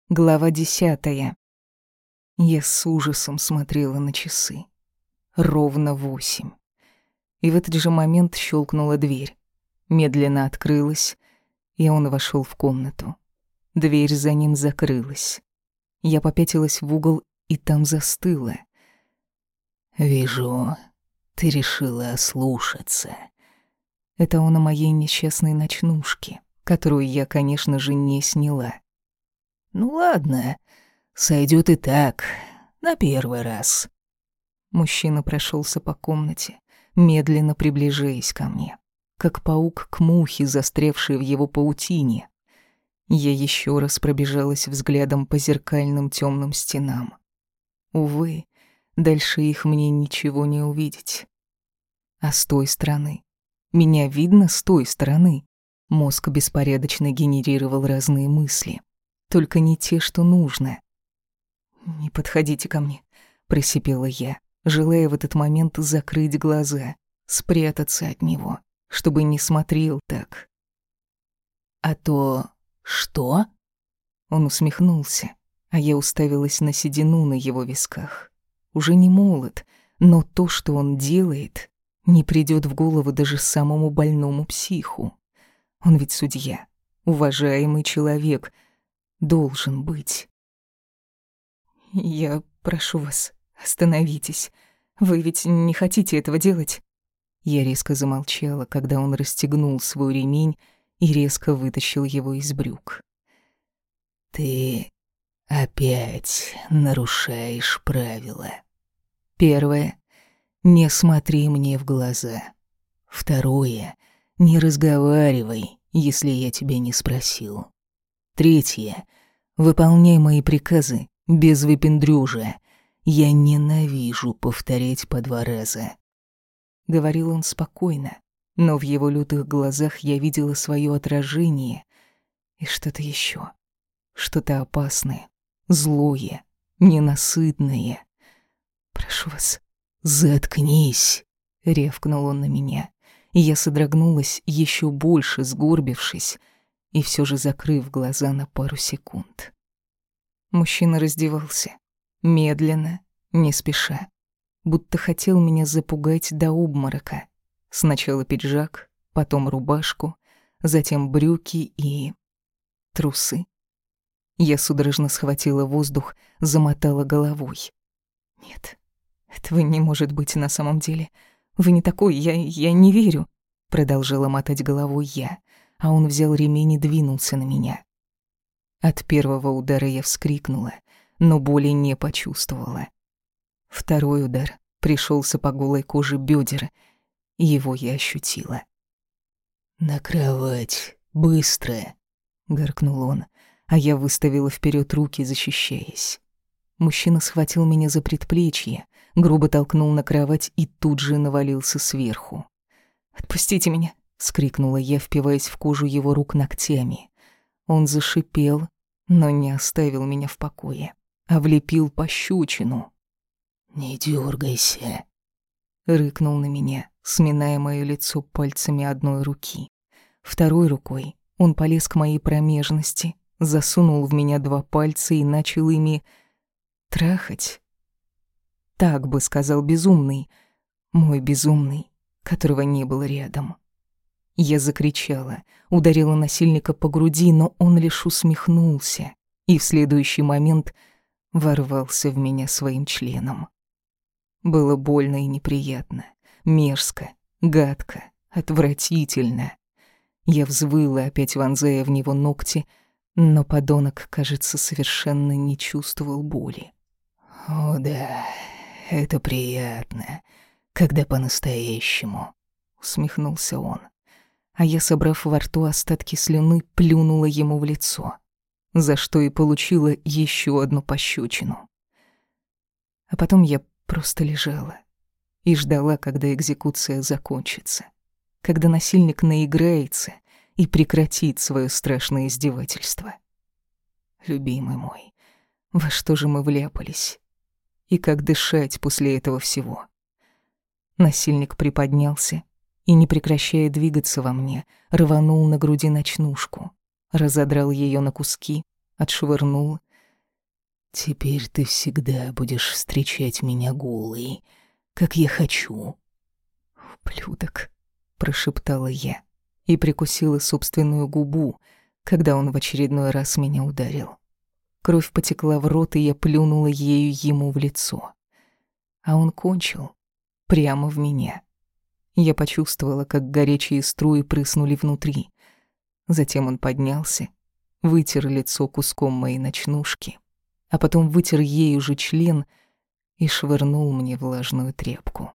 Глава 10. Я с ужасом смотрела на часы. Ровно 8. И в этот же момент щелкнула дверь. Медленно открылась, и он вошел в комнату. Дверь за ним закрылась. Я попятилась в угол и там застыла. «Вижу, ты решила ослушаться». Это он о моей несчастной ночнушке, которую я, конечно же, не сняла. «Ну ладно, сойдёт и так, на первый раз». Мужчина прошелся по комнате, медленно приближаясь ко мне, как паук к мухе, застрявшей в его паутине. Я еще раз пробежалась взглядом по зеркальным темным стенам. Увы, дальше их мне ничего не увидеть. А с той стороны? Меня видно с той стороны? Мозг беспорядочно генерировал разные мысли. Только не те, что нужно. «Не подходите ко мне», — просипела я, желая в этот момент закрыть глаза, спрятаться от него, чтобы не смотрел так. «А то что?» Он усмехнулся, а я уставилась на седину на его висках. Уже не молод, но то, что он делает, не придёт в голову даже самому больному психу. Он ведь судья, уважаемый человек, должен быть. «Я прошу вас, остановитесь. Вы ведь не хотите этого делать?» Я резко замолчала, когда он расстегнул свой ремень и резко вытащил его из брюк. «Ты опять нарушаешь правила. Первое. Не смотри мне в глаза. Второе. Не разговаривай, если я тебя не спросил. Третье. Выполняй мои приказы без выпендрёжа. Я ненавижу повторять по 2 раза». Говорил он спокойно, но в его лютых глазах я видела своё отражение и что-то ещё, что-то опасное, злое, ненасытное. «Прошу вас, «Заткнись!» — рявкнул он на меня, и я содрогнулась, ещё больше сгорбившись и всё же закрыв глаза на пару секунд. Мужчина раздевался, медленно, не спеша, будто хотел меня запугать до обморока. Сначала пиджак, потом рубашку, затем брюки и трусы. Я судорожно схватила воздух, замотала головой. «Нет, этого не может быть на самом деле. Вы не такой, я не верю», — продолжала мотать головой я, а он взял ремень и двинулся на меня. От первого удара я вскрикнула, но боли не почувствовала. Второй удар пришелся по голой коже бедер, и его я ощутила. «На кровать, быстро!» — гаркнул он, а я выставила вперед руки, защищаясь. Мужчина схватил меня за предплечье, грубо толкнул на кровать и тут же навалился сверху. «Отпустите меня!» — вскрикнула я, впиваясь в кожу его рук ногтями. Он зашипел, но не оставил меня в покое, а влепил пощечину. «Не дергайся!» — рыкнул на меня, сминая моё лицо пальцами одной руки. Второй рукой он полез к моей промежности, засунул в меня 2 пальца и начал ими трахать. Так бы сказал безумный, мой безумный, которого не было рядом. Я закричала, ударила насильника по груди, но он лишь усмехнулся и в следующий момент ворвался в меня своим членом. Было больно и неприятно, мерзко, гадко, отвратительно. Я взвыла, опять вонзая в него ногти, но подонок, кажется, совершенно не чувствовал боли. «О да, это приятно, когда по-настоящему», — усмехнулся он. А я, собрав во рту остатки слюны, плюнула ему в лицо, за что и получила еще одну пощечину. А потом я просто лежала и ждала, когда экзекуция закончится, когда насильник наиграется и прекратит свое страшное издевательство. Любимый мой, во что же мы вляпались? И как дышать после этого всего? Насильник приподнялся и, не прекращая двигаться во мне, рванул на груди ночнушку, разодрал ее на куски, отшвырнул, Теперь ты всегда будешь встречать меня голой, как я хочу. «Ублюдок», — прошептала я и прикусила собственную губу, когда он в очередной раз меня ударил. Кровь потекла в рот, и я плюнула ею ему в лицо. А он кончил прямо в меня. Я почувствовала, как горячие струи прыснули внутри. Затем он поднялся, вытер лицо куском моей ночнушки, а потом вытер ею же член и швырнул мне влажную тряпку.